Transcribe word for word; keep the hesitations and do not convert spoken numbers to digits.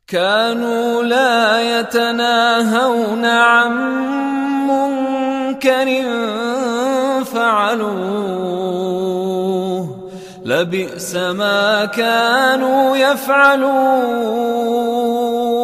كانوا لا يتناهون عن منكر فعلوه لبئس ما كانوا يفعلون